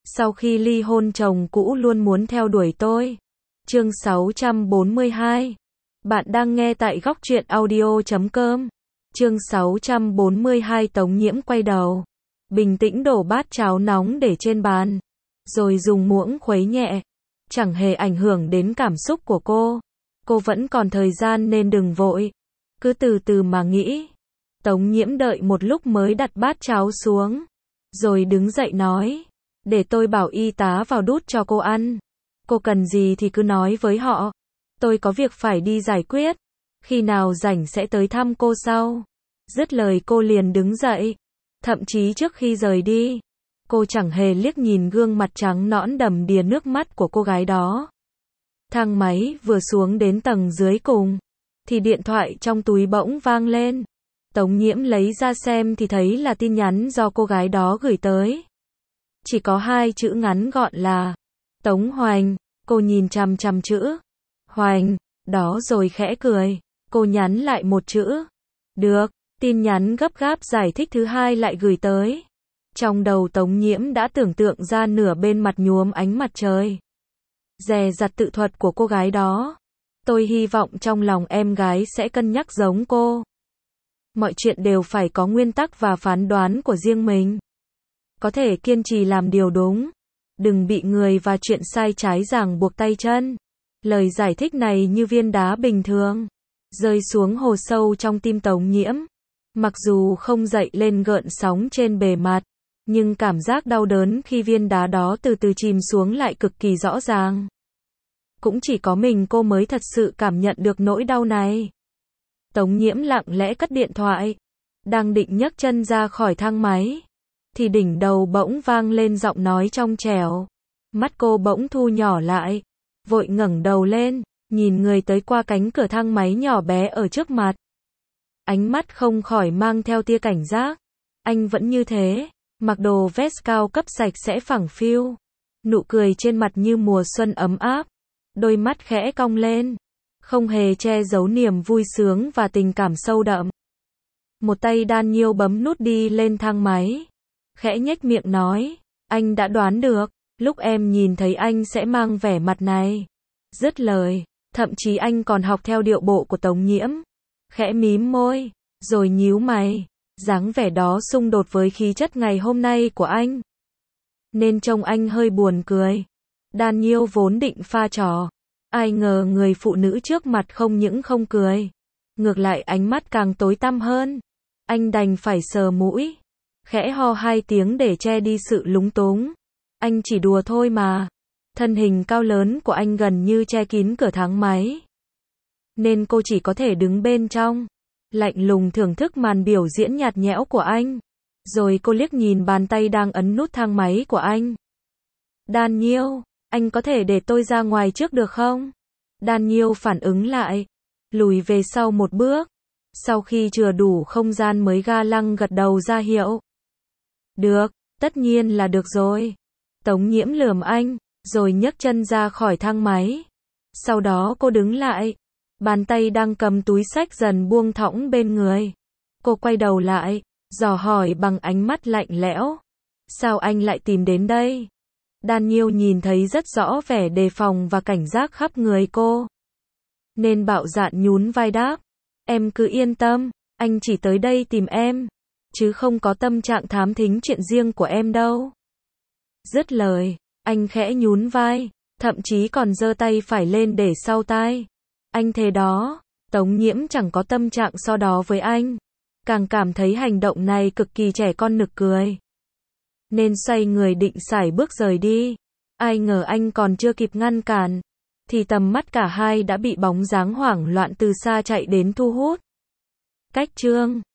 Sau khi ly hôn chồng cũ luôn muốn theo đuổi tôi. Chương 642. Bạn đang nghe tại góc truyện audio.com. Chương 642. Tống Nhiễm quay đầu, bình tĩnh đổ bát cháo nóng để trên bàn, rồi dùng muỗng khuấy nhẹ. Chẳng hề ảnh hưởng đến cảm xúc của cô. Cô vẫn còn thời gian nên đừng vội. Cứ từ từ mà nghĩ. Tống Nhiễm đợi một lúc mới đặt bát cháo xuống, rồi đứng dậy nói, để tôi bảo y tá vào đút cho cô ăn. Cô cần gì thì cứ nói với họ. Tôi có việc phải đi giải quyết. Khi nào rảnh sẽ tới thăm cô sau. Dứt lời cô liền đứng dậy. Thậm chí trước khi rời đi, cô chẳng hề liếc nhìn gương mặt trắng nõn đầm đìa nước mắt của cô gái đó. Thang máy vừa xuống đến tầng dưới cùng, thì điện thoại trong túi bỗng vang lên. Tống Nhiễm lấy ra xem thì thấy là tin nhắn do cô gái đó gửi tới. Chỉ có 2 chữ ngắn gọn là Tống Hoành. Cô nhìn chằm chằm chữ Hoành đó rồi khẽ cười. Cô nhắn lại một chữ được. Tin nhắn gấp gáp giải thích thứ hai lại gửi tới. Trong đầu Tống Nhiễm đã tưởng tượng ra nửa bên mặt nhuốm ánh mặt trời. Dè dặt tự thuật của cô gái đó. Tôi hy vọng trong lòng em gái sẽ cân nhắc giống cô. Mọi chuyện đều phải có nguyên tắc và phán đoán của riêng mình. Có thể kiên trì làm điều đúng. Đừng bị người và chuyện sai trái ràng buộc tay chân. Lời giải thích này như viên đá bình thường, rơi xuống hồ sâu trong tim Tống Nhiễm. Mặc dù không dậy lên gợn sóng trên bề mặt, nhưng cảm giác đau đớn khi viên đá đó từ từ chìm xuống lại cực kỳ rõ ràng. Cũng chỉ có mình cô mới thật sự cảm nhận được nỗi đau này. Tống Nhiễm lặng lẽ cất điện thoại, đang định nhấc chân ra khỏi thang máy, thì đỉnh đầu bỗng vang lên giọng nói trong trẻo. Mắt cô bỗng thu nhỏ lại, vội ngẩng đầu lên, nhìn người tới qua cánh cửa thang máy nhỏ bé ở trước mặt. Ánh mắt không khỏi mang theo tia cảnh giác. Anh vẫn như thế, mặc đồ vest cao cấp sạch sẽ phẳng phiu, nụ cười trên mặt như mùa xuân ấm áp, đôi mắt khẽ cong lên, không hề che giấu niềm vui sướng và tình cảm sâu đậm. Một tay Daniel bấm nút đi lên thang máy, khẽ nhếch miệng nói, anh đã đoán được, lúc em nhìn thấy anh sẽ mang vẻ mặt này. Dứt lời, thậm chí anh còn học theo điệu bộ của Tống Nhiễm, khẽ mím môi, rồi nhíu mày. Dáng vẻ đó xung đột với khí chất ngày hôm nay của anh, nên trông anh hơi buồn cười. Daniel vốn định pha trò, ai ngờ người phụ nữ trước mặt không những không cười, ngược lại ánh mắt càng tối tăm hơn. Anh đành phải sờ mũi, khẽ ho 2 tiếng để che đi sự lúng túng. Anh chỉ đùa thôi mà. Thân hình cao lớn của anh gần như che kín cửa thang máy, nên cô chỉ có thể đứng bên trong, lạnh lùng thưởng thức màn biểu diễn nhạt nhẽo của anh. Rồi cô liếc nhìn bàn tay đang ấn nút thang máy của anh. Daniel, anh có thể để tôi ra ngoài trước được không? Daniel phản ứng lại, lùi về sau một bước. Sau khi chừa đủ không gian mới ga lăng gật đầu ra hiệu. Được, tất nhiên là được rồi. Tống Nhiễm lườm anh, rồi nhấc chân ra khỏi thang máy. Sau đó cô đứng lại, bàn tay đang cầm túi xách dần buông thõng bên người. Cô quay đầu lại, dò hỏi bằng ánh mắt lạnh lẽo. Sao anh lại tìm đến đây? Daniel nhìn thấy rất rõ vẻ đề phòng và cảnh giác khắp người cô, nên bạo dạn nhún vai đáp. Em cứ yên tâm, anh chỉ tới đây tìm em, chứ không có tâm trạng thám thính chuyện riêng của em đâu. Dứt lời, anh khẽ nhún vai, thậm chí còn giơ tay phải lên để sau tai. Anh thề đó. Tống Nhiễm chẳng có tâm trạng so đo với anh, càng cảm thấy hành động này cực kỳ trẻ con nực cười, nên xoay người định sải bước rời đi. Ai ngờ anh còn chưa kịp ngăn cản, thì tầm mắt cả hai đã bị bóng dáng hoảng loạn từ xa chạy đến thu hút. Cách chương